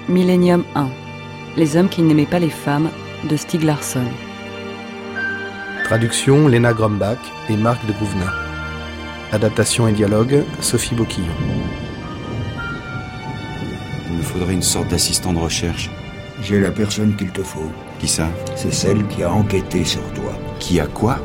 Millennium 1. Les hommes qui n'aimaient pas les femmes de Stieg Larsson. Traduction Léna Grombach et Marc de Gouvenin. Adaptation et dialogue Sophie Boquillon. Il me faudrait une sorte d'assistant de recherche. J'ai la personne qu'il te faut. Qui ça? C'est celle qui a enquêté sur toi. Qui a quoi?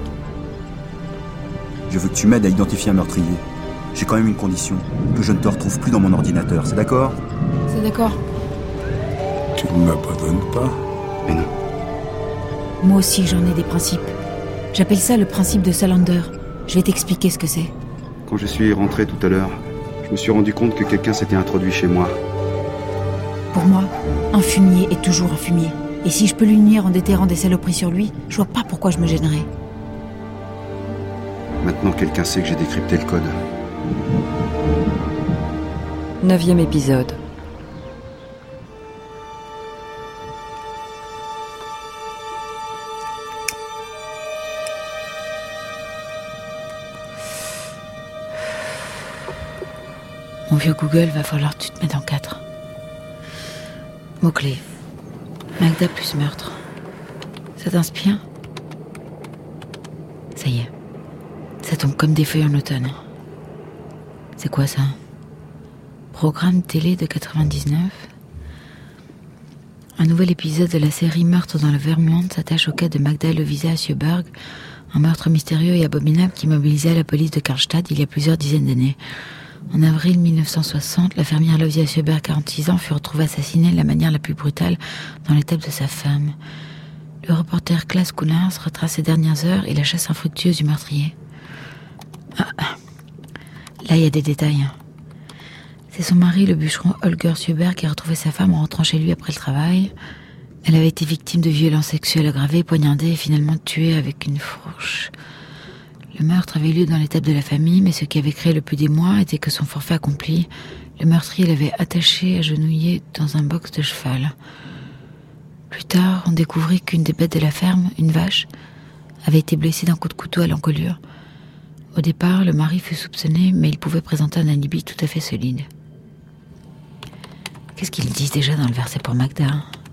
Je veux que tu m'aides à identifier un meurtrier. J'ai quand même une condition, que je ne te retrouve plus dans mon ordinateur, c'est d'accord? C'est d'accord. Tu ne m'abandonnes pas? Mais non. Moi aussi, j'en ai des principes. J'appelle ça le principe de Salander. Je vais t'expliquer ce que c'est. Quand je suis rentré tout à l'heure, je me suis rendu compte que quelqu'un s'était introduit chez moi. Pour moi, un fumier est toujours un fumier. Et si je peux l'unir en déterrant des saloperies sur lui, je vois pas pourquoi je me gênerais. Maintenant, quelqu'un sait que j'ai décrypté le code. 9e épisode. Mon vieux Google, va falloir que tu te mettes en 4. Mots-clés. Magda plus meurtre. Ça t'inspire? Ça y est. Ça tombe comme des feuilles en automne. C'est quoi ça? Programme télé de 99? Un nouvel épisode de la série Meurtre dans le Vermont s'attache au cas de Magda Lovisa Sjöberg, un meurtre mystérieux et abominable qui mobilisait la police de Karlstad il y a plusieurs dizaines d'années. En avril 1960, la fermière Lovisa Sjöberg, 46 ans, fut retrouvée assassinée de la manière la plus brutale dans l'étable de sa femme. Le reporter Klaas Koenars retrace ses dernières heures et la chasse infructueuse du meurtrier. Là, il y a des détails. C'est son mari, le bûcheron Holger Sjöberg, qui a retrouvé sa femme en rentrant chez lui après le travail. Elle avait été victime de violences sexuelles aggravées, poignardée et finalement tuée avec une fourche. Le meurtre avait lieu dans l'étable de la famille, mais ce qui avait créé le plus d'émoi était que son forfait accompli, le meurtrier l'avait attaché, agenouillé dans un box de cheval. Plus tard, on découvrit qu'une des bêtes de la ferme, une vache, avait été blessée d'un coup de couteau à l'encolure. Au départ, le mari fut soupçonné, mais il pouvait présenter un alibi tout à fait solide. Qu'est-ce qu'ils disent déjà dans le verset pour Magda?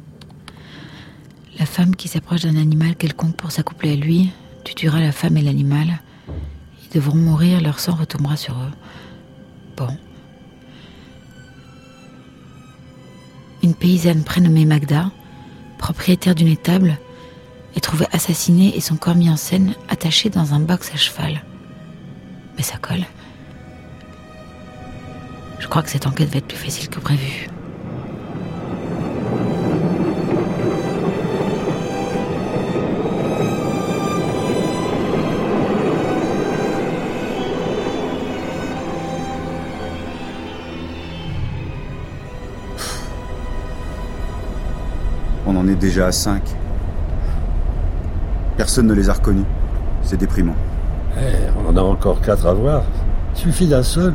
La femme qui s'approche d'un animal quelconque pour s'accoupler à lui, tu tueras la femme et l'animal. Ils devront mourir, leur sang retombera sur eux. Bon. Une paysanne prénommée Magda, propriétaire d'une étable, est trouvée assassinée et son corps mis en scène, attaché dans un box à cheval. Mais ça colle. Je crois que cette enquête va être plus facile que prévu. On en est déjà à 5. Personne ne les a reconnus. C'est déprimant. On en a encore 4 à voir. Suffit d'un seul.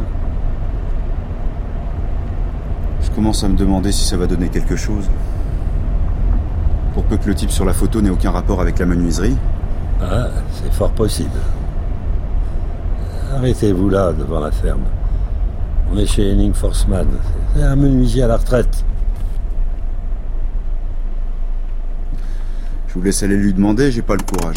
Je commence à me demander si ça va donner quelque chose. Pour peu que le type sur la photo n'ait aucun rapport avec la menuiserie. Ah, c'est fort possible. Arrêtez-vous là, devant la ferme. On est chez Henning Forsman. C'est un menuisier à la retraite. Je vous laisse aller lui demander, j'ai pas le courage.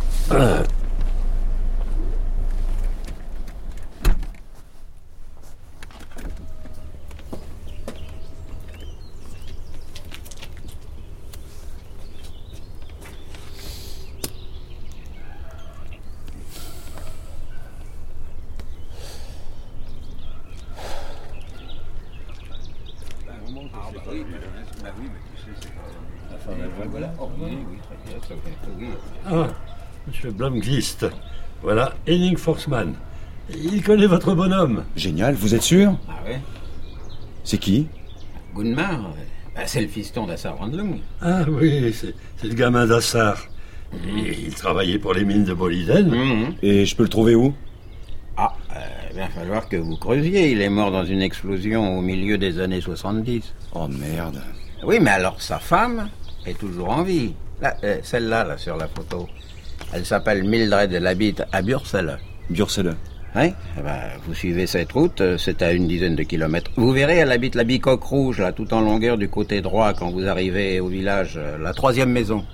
Ah, monsieur Blomqvist. Voilà, Henning Forsman. Il connaît votre bonhomme. Génial, vous êtes sûr? Ah ouais? C'est qui? Gunmar, c'est le fiston d'Assar Randlung. Ah oui, c'est le gamin d'Assar. Il travaillait pour les mines de Boliden. Et je peux le trouver où? Il va falloir que vous creusiez. Il est mort dans une explosion au milieu des années 70. Oh merde. Oui, mais alors sa femme est toujours en vie. Là, celle-là, là, sur la photo. Elle s'appelle Mildred, elle habite à Bjursele. Bjursele. Oui, vous suivez cette route, c'est à une dizaine de kilomètres. Vous verrez, elle habite la Bicoque Rouge, là, tout en longueur du côté droit, quand vous arrivez au village, la 3e maison.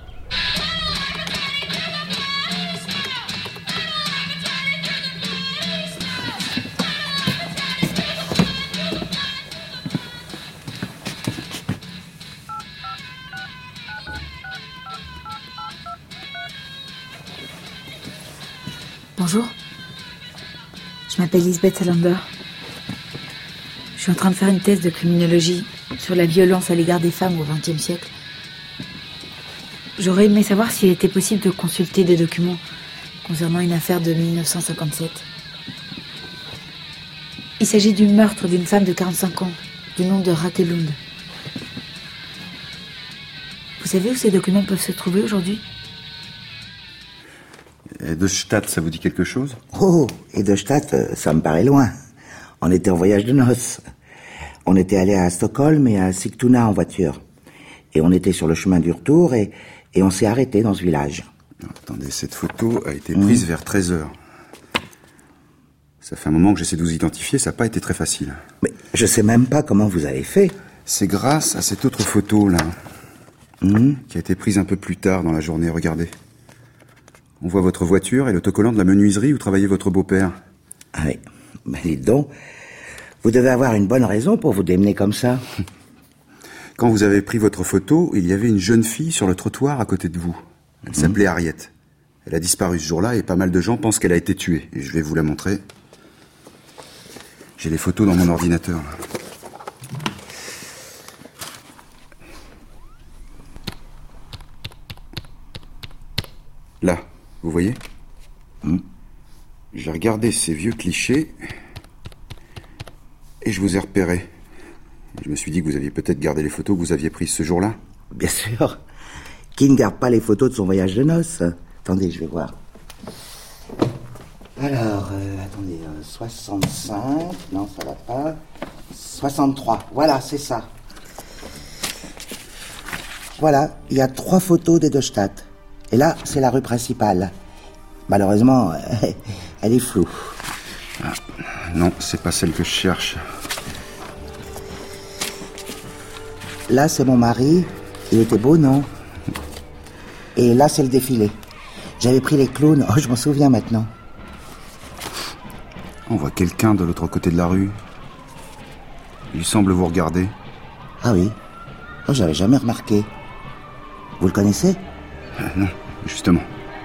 Bonjour. Je m'appelle Lisbeth Salander. Je suis en train de faire une thèse de criminologie sur la violence à l'égard des femmes au XXe siècle. J'aurais aimé savoir s'il était possible de consulter des documents concernant une affaire de 1957. Il s'agit du meurtre d'une femme de 45 ans, du nom de Raquel Lund. Vous savez où ces documents peuvent se trouver aujourd'hui ? Edelstadt, ça vous dit quelque chose? Oh, Edelstadt, ça me paraît loin. On était en voyage de noces. On était allé à Stockholm et à Sigtuna en voiture. Et on était sur le chemin du retour et on s'est arrêté dans ce village. Attendez, cette photo a été prise vers 13h. Ça fait un moment que j'essaie de vous identifier, ça n'a pas été très facile. Mais je sais même pas comment vous avez fait. C'est grâce à cette autre photo, là, qui a été prise un peu plus tard dans la journée, regardez. On voit votre voiture et l'autocollant de la menuiserie où travaillait votre beau-père. Ah oui, ben dites donc, vous devez avoir une bonne raison pour vous démener comme ça. Quand vous avez pris votre photo, il y avait une jeune fille sur le trottoir à côté de vous. Elle s'appelait Harriet. Elle a disparu ce jour-là et pas mal de gens pensent qu'elle a été tuée. Et je vais vous la montrer. J'ai les photos dans mon ordinateur. Là, vous voyez ? J'ai regardé ces vieux clichés et je vous ai repéré. Je me suis dit que vous aviez peut-être gardé les photos que vous aviez prises ce jour-là. Bien sûr. Qui ne garde pas les photos de son voyage de noces ? Attendez, je vais voir. Alors, attendez, 65, non, ça va pas. 63, voilà, c'est ça. Voilà, il y a 3 photos d'Edelstadt. Et là, c'est la rue principale. Malheureusement, elle est floue. Ah, non, c'est pas celle que je cherche. Là, c'est mon mari. Il était beau, non ? Et là, c'est le défilé. J'avais pris les clowns. Oh, je m'en souviens maintenant. On voit quelqu'un de l'autre côté de la rue. Il semble vous regarder. Ah oui ? Oh, j'avais jamais remarqué. Vous le connaissez ? Non, justement.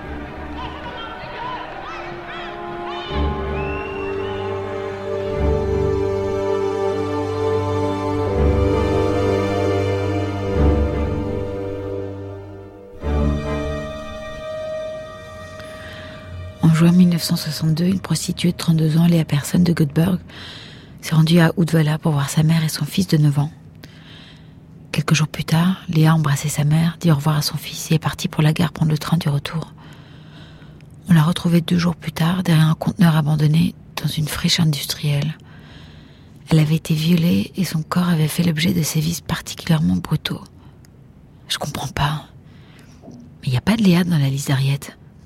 En juin 1962, une prostituée de 32 ans, Léa Persson de Göteborg, s'est rendue à Uddevalla pour voir sa mère et son fils de 9 ans. Quelques jours plus tard, Léa a embrassé sa mère, dit au revoir à son fils et est partie pour la gare prendre le train du retour. On l'a retrouvée 2 jours plus tard derrière un conteneur abandonné dans une friche industrielle. Elle avait été violée et son corps avait fait l'objet de sévices particulièrement brutaux. Je comprends pas. Mais il n'y a pas de Léa dans la liste d'Harriet.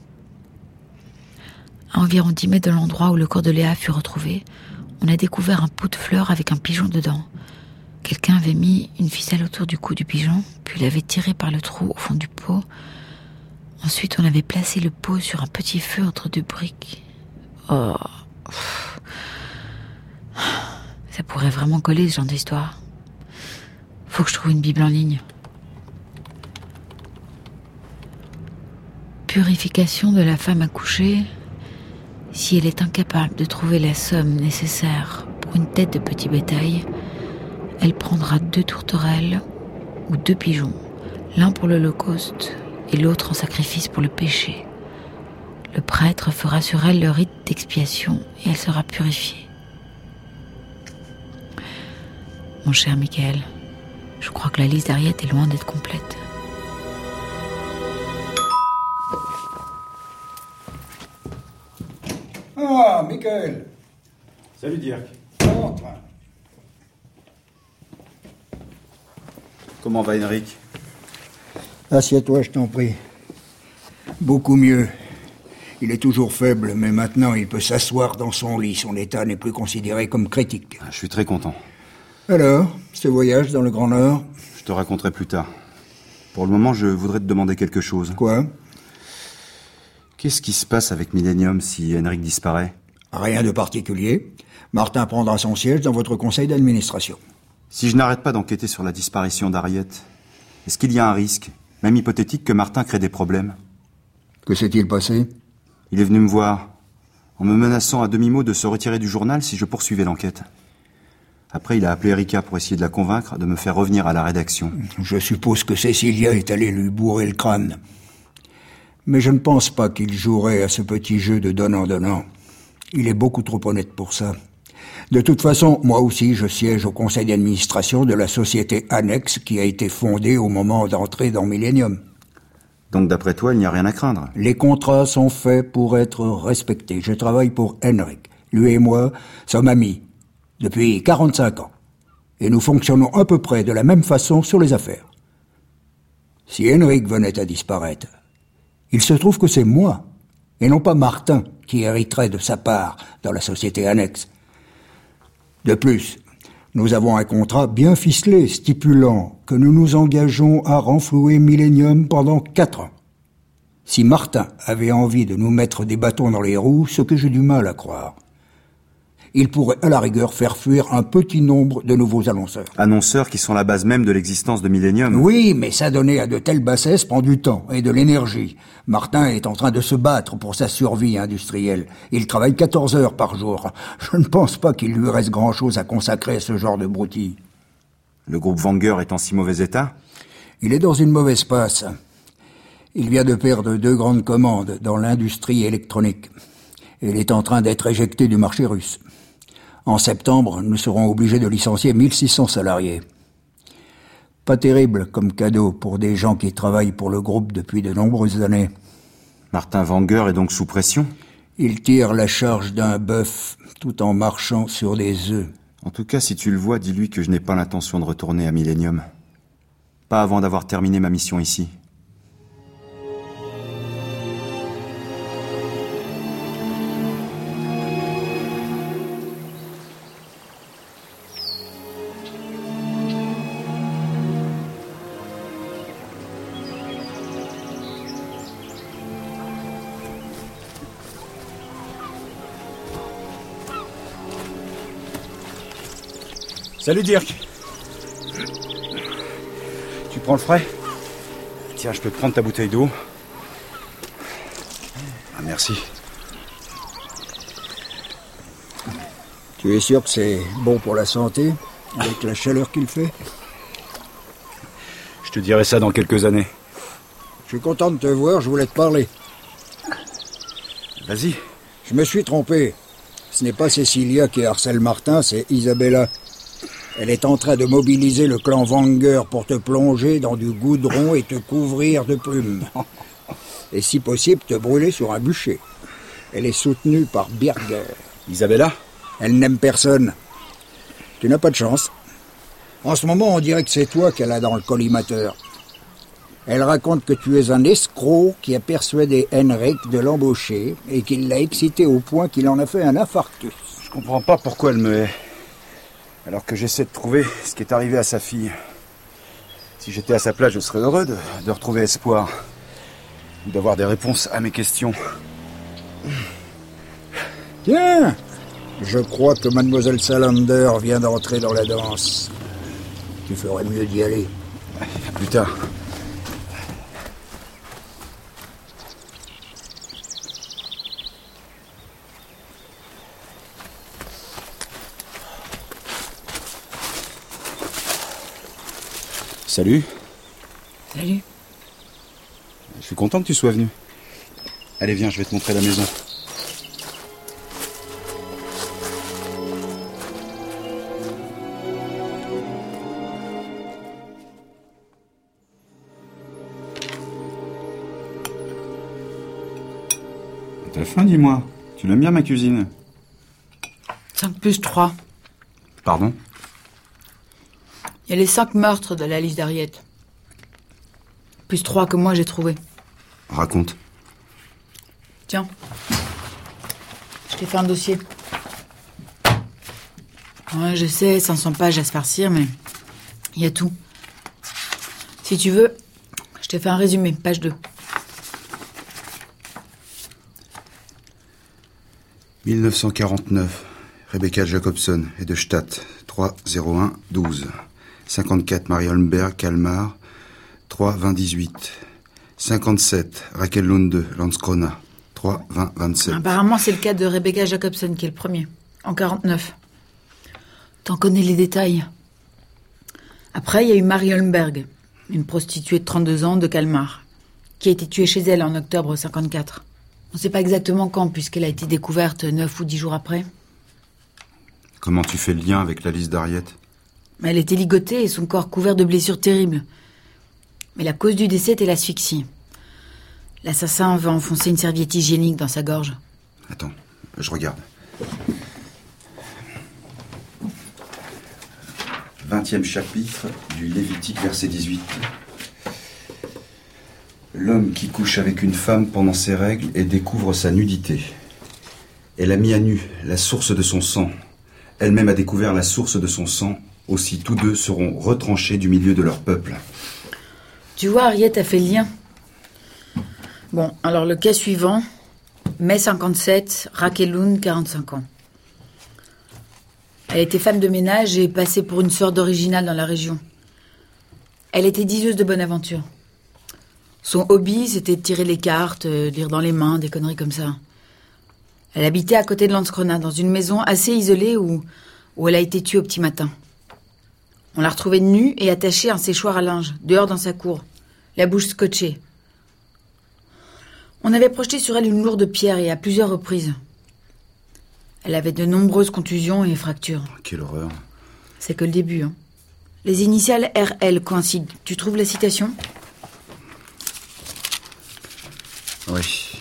À environ 10 mètres de l'endroit où le corps de Léa fut retrouvé, on a découvert un pot de fleurs avec un pigeon dedans. Quelqu'un avait mis une ficelle autour du cou du pigeon, puis l'avait tiré par le trou au fond du pot. Ensuite, on avait placé le pot sur un petit feu entre 2 briques. Oh. Ça pourrait vraiment coller, ce genre d'histoire. Faut que je trouve une Bible en ligne. Purification de la femme accouchée. Si elle est incapable de trouver la somme nécessaire pour une tête de petit bétail, elle prendra 2 tourterelles ou 2 pigeons, l'un pour l'Holocauste et l'autre en sacrifice pour le péché. Le prêtre fera sur elle le rite d'expiation et elle sera purifiée. Mon cher Michael, je crois que la liste d'Harriet est loin d'être complète. Ah, Michael. Salut Dirk. Rentre. Comment va Henrik? Assieds-toi, je t'en prie. Beaucoup mieux. Il est toujours faible, mais maintenant il peut s'asseoir dans son lit. Son état n'est plus considéré comme critique. Je suis très content. Alors, ce voyage dans le Grand Nord? Je te raconterai plus tard. Pour le moment, je voudrais te demander quelque chose. Quoi? Qu'est-ce qui se passe avec Millennium si Henrik disparaît? Rien de particulier. Martin prendra son siège dans votre conseil d'administration. Si je n'arrête pas d'enquêter sur la disparition d'Harriet, est-ce qu'il y a un risque, même hypothétique, que Martin crée des problèmes? Que s'est-il passé? Il est venu me voir, en me menaçant à demi-mot de se retirer du journal si je poursuivais l'enquête. Après, il a appelé Erika pour essayer de la convaincre de me faire revenir à la rédaction. Je suppose que Cécilia est allée lui bourrer le crâne. Mais je ne pense pas qu'il jouerait à ce petit jeu de donnant-donnant. Il est beaucoup trop honnête pour ça. De toute façon, moi aussi, je siège au conseil d'administration de la société Annex qui a été fondée au moment d'entrer dans Millennium. Donc d'après toi, il n'y a rien à craindre? Les contrats sont faits pour être respectés. Je travaille pour Henrik. Lui et moi sommes amis depuis 45 ans. Et nous fonctionnons à peu près de la même façon sur les affaires. Si Henrik venait à disparaître, il se trouve que c'est moi, et non pas Martin, qui hériterait de sa part dans la société Annex. De plus, nous avons un contrat bien ficelé stipulant que nous nous engageons à renflouer Millennium pendant 4 ans. Si Martin avait envie de nous mettre des bâtons dans les roues, ce que j'ai du mal à croire, il pourrait à la rigueur faire fuir un petit nombre de nouveaux annonceurs. Annonceurs qui sont la base même de l'existence de Millennium. Oui, mais s'adonner à de telles bassesses prend du temps et de l'énergie. Martin est en train de se battre pour sa survie industrielle. Il travaille 14 heures par jour. Je ne pense pas qu'il lui reste grand-chose à consacrer à ce genre de broutilles. Le groupe Wenger est en si mauvais état? Il est dans une mauvaise passe. Il vient de perdre 2 grandes commandes dans l'industrie électronique. Il est en train d'être éjecté du marché russe. En septembre, nous serons obligés de licencier 1600 salariés. Pas terrible comme cadeau pour des gens qui travaillent pour le groupe depuis de nombreuses années. Martin Wenger est donc sous pression? Il tire la charge d'un bœuf tout en marchant sur des œufs. En tout cas, si tu le vois, dis-lui que je n'ai pas l'intention de retourner à Millennium. Pas avant d'avoir terminé ma mission ici. Salut Dirk. Tu prends le frais? Tiens, je peux te prendre ta bouteille d'eau? Ah, merci. Tu es sûr que c'est bon pour la santé, avec la chaleur qu'il fait? Je te dirai ça dans quelques années. Je suis content de te voir, je voulais te parler. Vas-y. Je me suis trompé. Ce n'est pas Cécilia qui harcèle Martin, c'est Isabella. Elle est en train de mobiliser le clan Wenger pour te plonger dans du goudron et te couvrir de plumes. Et si possible, te brûler sur un bûcher. Elle est soutenue par Birger. Isabella? Elle n'aime personne. Tu n'as pas de chance. En ce moment, on dirait que c'est toi qu'elle a dans le collimateur. Elle raconte que tu es un escroc qui a persuadé Henrik de l'embaucher et qu'il l'a excité au point qu'il en a fait un infarctus. Je comprends pas pourquoi elle me hait. Alors que j'essaie de trouver ce qui est arrivé à sa fille. Si j'étais à sa place, je serais heureux de retrouver espoir. Ou d'avoir des réponses à mes questions. Tiens, je crois que Mademoiselle Salander vient d'entrer dans la danse. Tu ferais mieux d'y aller. À plus tard. Salut. Salut. Je suis content que tu sois venu. Allez, viens, je vais te montrer la maison. T'as faim, dis-moi. Tu l'aimes bien, ma cuisine? 5 plus 3. Pardon? Il y a les 5 meurtres de la liste d'Harriet. Plus 3 que moi j'ai trouvé. Raconte. Tiens. Je t'ai fait un dossier. Ouais, je sais, 500 pages à se farcir, mais il y a tout. Si tu veux, je t'ai fait un résumé, page 2. 1949, Rebecca Jacobson et de Stadt, 301-12. 54, Marie Holmberg, Kalmar, 3-20-18. 57, Raquel Lunde, Landskrona, 3-20-27. Apparemment, c'est le cas de Rebecca Jacobson qui est le premier, en 49. T'en connais les détails. Après, il y a eu Marie Holmberg, une prostituée de 32 ans de Kalmar, qui a été tuée chez elle en octobre 54. On ne sait pas exactement quand, puisqu'elle a été découverte 9 ou 10 jours après. Comment tu fais le lien avec la liste d'Harriet? Elle était ligotée et son corps couvert de blessures terribles. Mais la cause du décès était l'asphyxie. L'assassin avait enfoncé une serviette hygiénique dans sa gorge. Attends, je regarde. 20e chapitre du Lévitique, verset 18. L'homme qui couche avec une femme pendant ses règles et découvre sa nudité. Elle a mis à nu la source de son sang. Elle-même a découvert la source de son sang. Aussi, tous deux seront retranchés du milieu de leur peuple. Tu vois, Harriet a fait le lien. Bon, alors le cas suivant, mai 57, Raquel Lund, 45 ans. Elle était femme de ménage et passée pour une sorte d'originale dans la région. Elle était diseuse de bonne aventure. Son hobby, c'était de tirer les cartes, lire dans les mains, des conneries comme ça. Elle habitait à côté de Landskrona, dans une maison assez isolée où elle a été tuée au petit matin. On l'a retrouvée nue et attachée à un séchoir à linge, dehors dans sa cour, la bouche scotchée. On avait projeté sur elle une lourde pierre et à plusieurs reprises. Elle avait de nombreuses contusions et fractures. Quelle horreur. C'est que le début, hein. Les initiales RL coïncident. Tu trouves la citation ? Oui.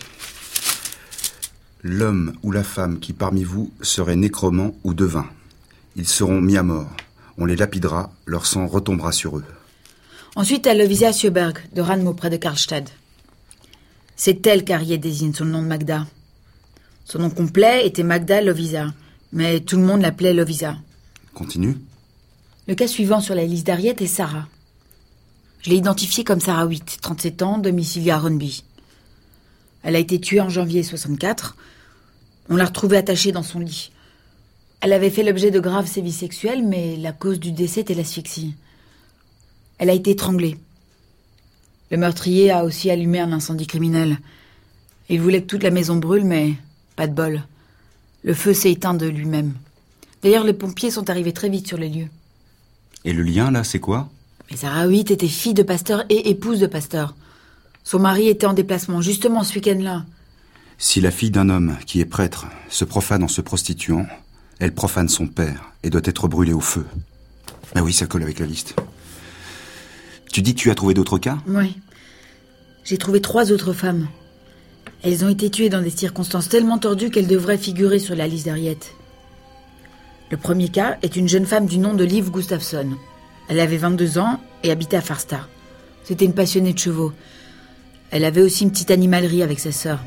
L'homme ou la femme qui parmi vous serait nécromant ou devin, ils seront mis à mort. On les lapidera, leur sang retombera sur eux. Ensuite, à Lovisa Sjöberg, de Ranmo, près de Karlstad. C'est elle qu'Harriet désigne sous le nom de Magda. Son nom complet était Magda Lovisa, mais tout le monde l'appelait Lovisa. Continue. Le cas suivant sur la liste d'Harriet est Sarah. Je l'ai identifiée comme Sarah Witt, 37 ans, domiciliée à Rönnby. Elle a été tuée en janvier 64. On l'a retrouvée attachée dans son lit. Elle avait fait l'objet de graves sévices sexuels, mais la cause du décès était l'asphyxie. Elle a été étranglée. Le meurtrier a aussi allumé un incendie criminel. Il voulait que toute la maison brûle, mais pas de bol. Le feu s'est éteint de lui-même. D'ailleurs, les pompiers sont arrivés très vite sur les lieux. Et le lien, là, c'est quoi? Mais Sarah Witt était fille de pasteur et épouse de pasteur. Son mari était en déplacement, justement ce week-end-là. Si la fille d'un homme qui est prêtre se profane en se prostituant, elle profane son père et doit être brûlée au feu. Ah oui, ça colle avec la liste. Tu dis que tu as trouvé d'autres cas? Oui. J'ai trouvé 3 autres femmes. Elles ont été tuées dans des circonstances tellement tordues qu'elles devraient figurer sur la liste d'Harriet. Le premier cas est une jeune femme du nom de Liv Gustafsson. Elle avait 22 ans et habitait à Farsta. C'était une passionnée de chevaux. Elle avait aussi une petite animalerie avec sa sœur.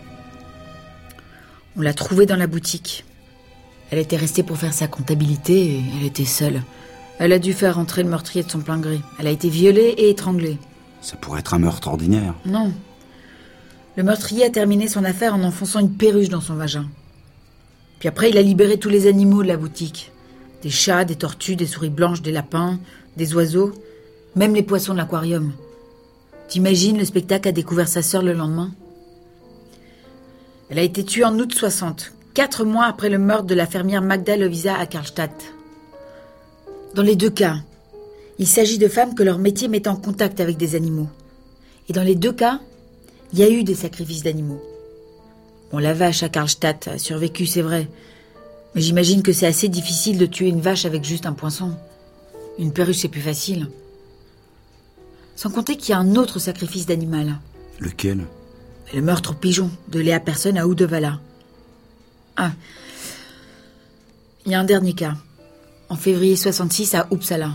On l'a trouvée dans la boutique. Elle était restée pour faire sa comptabilité et elle était seule. Elle a dû faire rentrer le meurtrier de son plein gré. Elle a été violée et étranglée. Ça pourrait être un meurtre ordinaire. Non. Le meurtrier a terminé son affaire en enfonçant une perruche dans son vagin. Puis après, il a libéré tous les animaux de la boutique. Des chats, des tortues, des souris blanches, des lapins, des oiseaux, même les poissons de l'aquarium. T'imagines le spectacle qu'a découvert sa sœur le lendemain? Elle a été tuée en août 60, 4 mois après le meurtre de la fermière Magda Lovisa à Karlstad. Dans les 2 cas, il s'agit de femmes que leur métier met en contact avec des animaux. Et dans les 2 cas, il y a eu des sacrifices d'animaux. Bon, la vache à Karlstad a survécu, c'est vrai. Mais j'imagine que c'est assez difficile de tuer une vache avec juste un poinçon. Une perruche, c'est plus facile. Sans compter qu'il y a un autre sacrifice d'animal. Lequel? Le meurtre au pigeon de Léa Persson à Uddevalla. Ah. Il y a un dernier cas. En février 66 à Uppsala.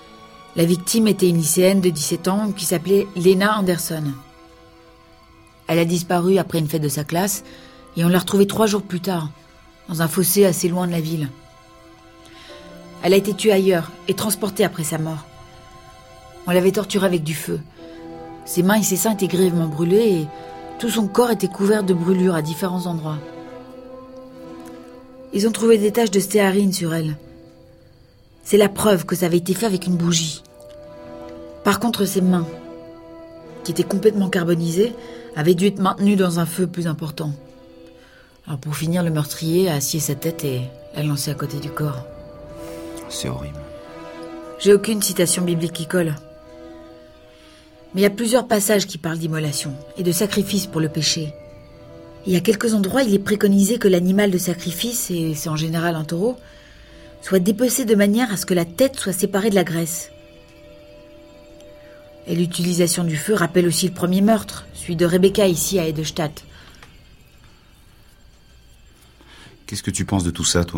La victime était une lycéenne de 17 ans qui s'appelait Lena Andersson. Elle a disparu après une fête de sa classe et on l'a retrouvée 3 jours plus tard, dans un fossé assez loin de la ville. Elle a été tuée ailleurs et transportée après sa mort. On l'avait torturée avec du feu. Ses mains et ses seins étaient grièvement brûlés et tout son corps était couvert de brûlures à différents endroits. Ils ont trouvé des taches de stéarine sur elle. C'est la preuve que ça avait été fait avec une bougie. Par contre, ses mains, qui étaient complètement carbonisées, avaient dû être maintenues dans un feu plus important. Alors pour finir, le meurtrier a scié sa tête et l'a lancée à côté du corps. C'est horrible. J'ai aucune citation biblique qui colle. Mais il y a plusieurs passages qui parlent d'immolation et de sacrifice pour le péché. Et à quelques endroits, il est préconisé que l'animal de sacrifice, et c'est en général un taureau, soit dépecé de manière à ce que la tête soit séparée de la graisse. Et l'utilisation du feu rappelle aussi le premier meurtre, celui de Rebecca ici à Edelstadt. Qu'est-ce que tu penses de tout ça, toi ?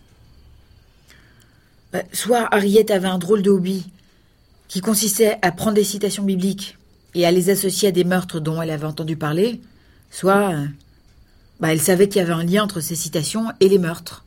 Soit Harriet avait un drôle de hobby, qui consistait à prendre des citations bibliques et à les associer à des meurtres dont elle avait entendu parler, soit elle savait qu'il y avait un lien entre ces citations et les meurtres.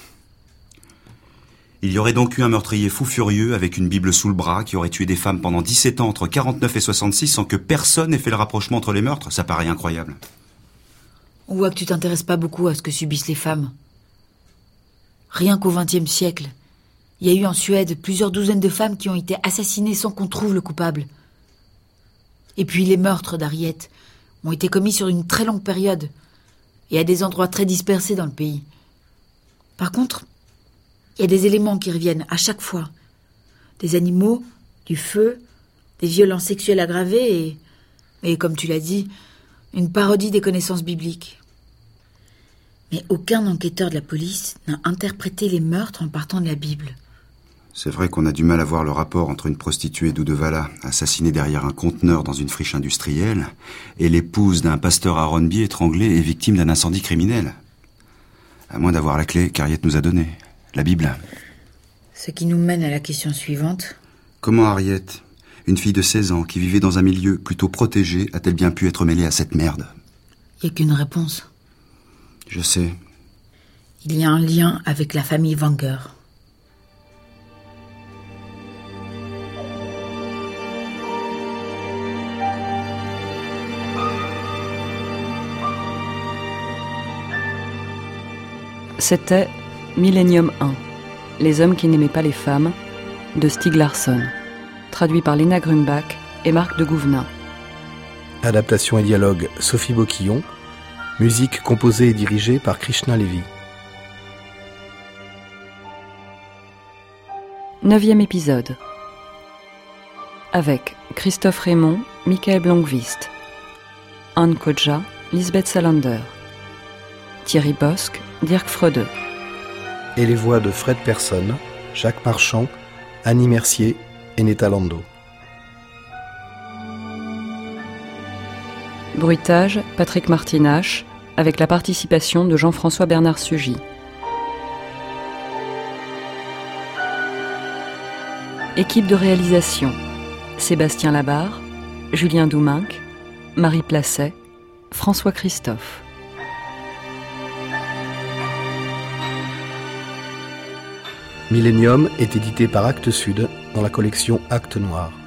Il y aurait donc eu un meurtrier fou furieux avec une Bible sous le bras qui aurait tué des femmes pendant 17 ans entre 49 et 66 sans que personne ait fait le rapprochement entre les meurtres. Ça paraît incroyable. On voit que tu t'intéresses pas beaucoup à ce que subissent les femmes. Rien qu'au XXe siècle, il y a eu en Suède plusieurs douzaines de femmes qui ont été assassinées sans qu'on trouve le coupable. Et puis les meurtres d'Harriet ont été commis sur une très longue période et à des endroits très dispersés dans le pays. Par contre, il y a des éléments qui reviennent à chaque fois. Des animaux, du feu, des violences sexuelles aggravées et comme tu l'as dit, une parodie des connaissances bibliques. Mais aucun enquêteur de la police n'a interprété les meurtres en partant de la Bible. C'est vrai qu'on a du mal à voir le rapport entre une prostituée d'Uddevalla, assassinée derrière un conteneur dans une friche industrielle, et l'épouse d'un pasteur à Ronneby étranglé et victime d'un incendie criminel. À moins d'avoir la clé qu'Harriet nous a donnée, la Bible. Ce qui nous mène à la question suivante. Comment Harriet, une fille de 16 ans qui vivait dans un milieu plutôt protégé, a-t-elle bien pu être mêlée à cette merde ? Il n'y a qu'une réponse. Je sais. Il y a un lien avec la famille Wenger. C'était Millennium 1, Les hommes qui n'aimaient pas les femmes, de Stieg Larsson, traduit par Léna Grumbach et Marc de Gouvenin. Adaptation et dialogue Sophie Boquillon, musique composée et dirigée par Krishna Levy. 9e épisode. Avec Christophe Raymond, Michael Blomqvist, Anne Kodja, Lisbeth Salander, Thierry Bosc, Dirk Freude. Et les voix de Fred Persson, Jacques Marchand, Annie Mercier et Netta Lando. Bruitage, Patrick Martinache, avec la participation de Jean-François Bernard Sugy. Équipe de réalisation, Sébastien Labarre, Julien Douminc, Marie Placet, François Christophe. Millennium est édité par Actes Sud dans la collection Actes Noirs.